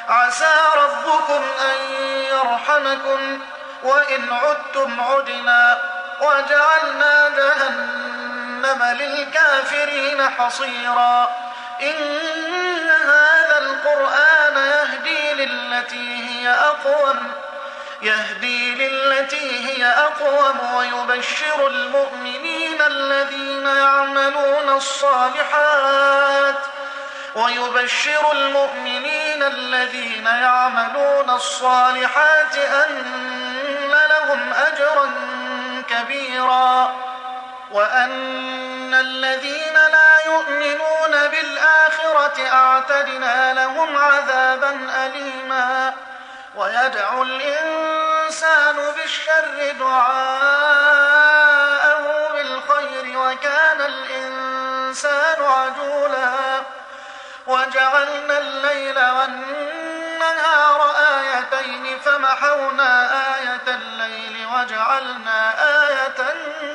عسى ربكم أن يرحمكم وإن عدتم عدنا وجعلنا جهنم للكافرين حصيرا إن هذا القرآن يهدي للتي هي أقوم ويبشر المؤمنين الذين يعملون الصالحات أن لهم أجرا كبيرا وأن الذين لا يؤمنون بالآخرة أعتدنا لهم عذابا أليما ويدعو الإنسان بالشر دعاءه بالخير وكان الإنسان عجولا وجعلنا الليل والنهار آيتين فمحونا آية الليل وجعلنا آية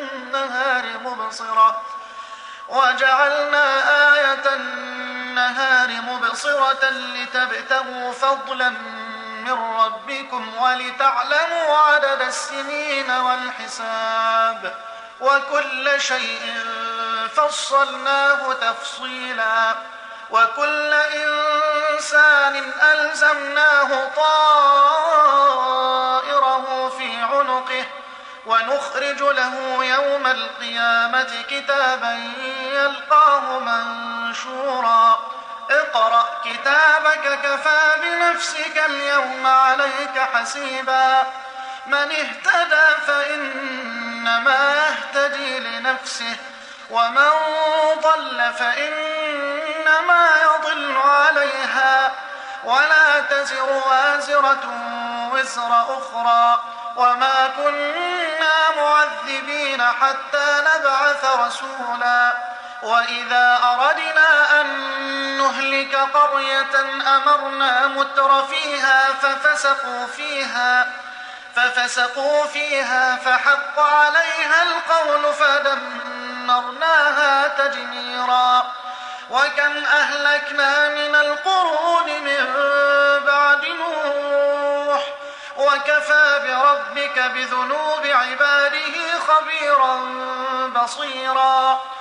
النهار مبصرة لتبتغوا فضلا من ربكم ولتعلموا عدد السنين والحساب وكل شيء فصلناه تفصيلا وكل إنسان ألزمناه طائره في عنقه ونخرج له يوم القيامة كتابا يلقاه منشورا اقرأ كتابك كفى بنفسك اليوم عليك حسيبا من اهتدى فإنما يهتدي لنفسه ومن ضل فإنما يضل عليها ولا تزر وازرة وزر أخرى وما كنا معذبين حتى نبعث رسولا وإذا أردنا أن نهلك قرية أمرنا متر فيها ففسقوا فيها فحق عليها القول فدمرناها تدميرا وكم أهلكنا من القرون من بعد نوح وكفى بربك بذنوب عباده خبيرا بصيرا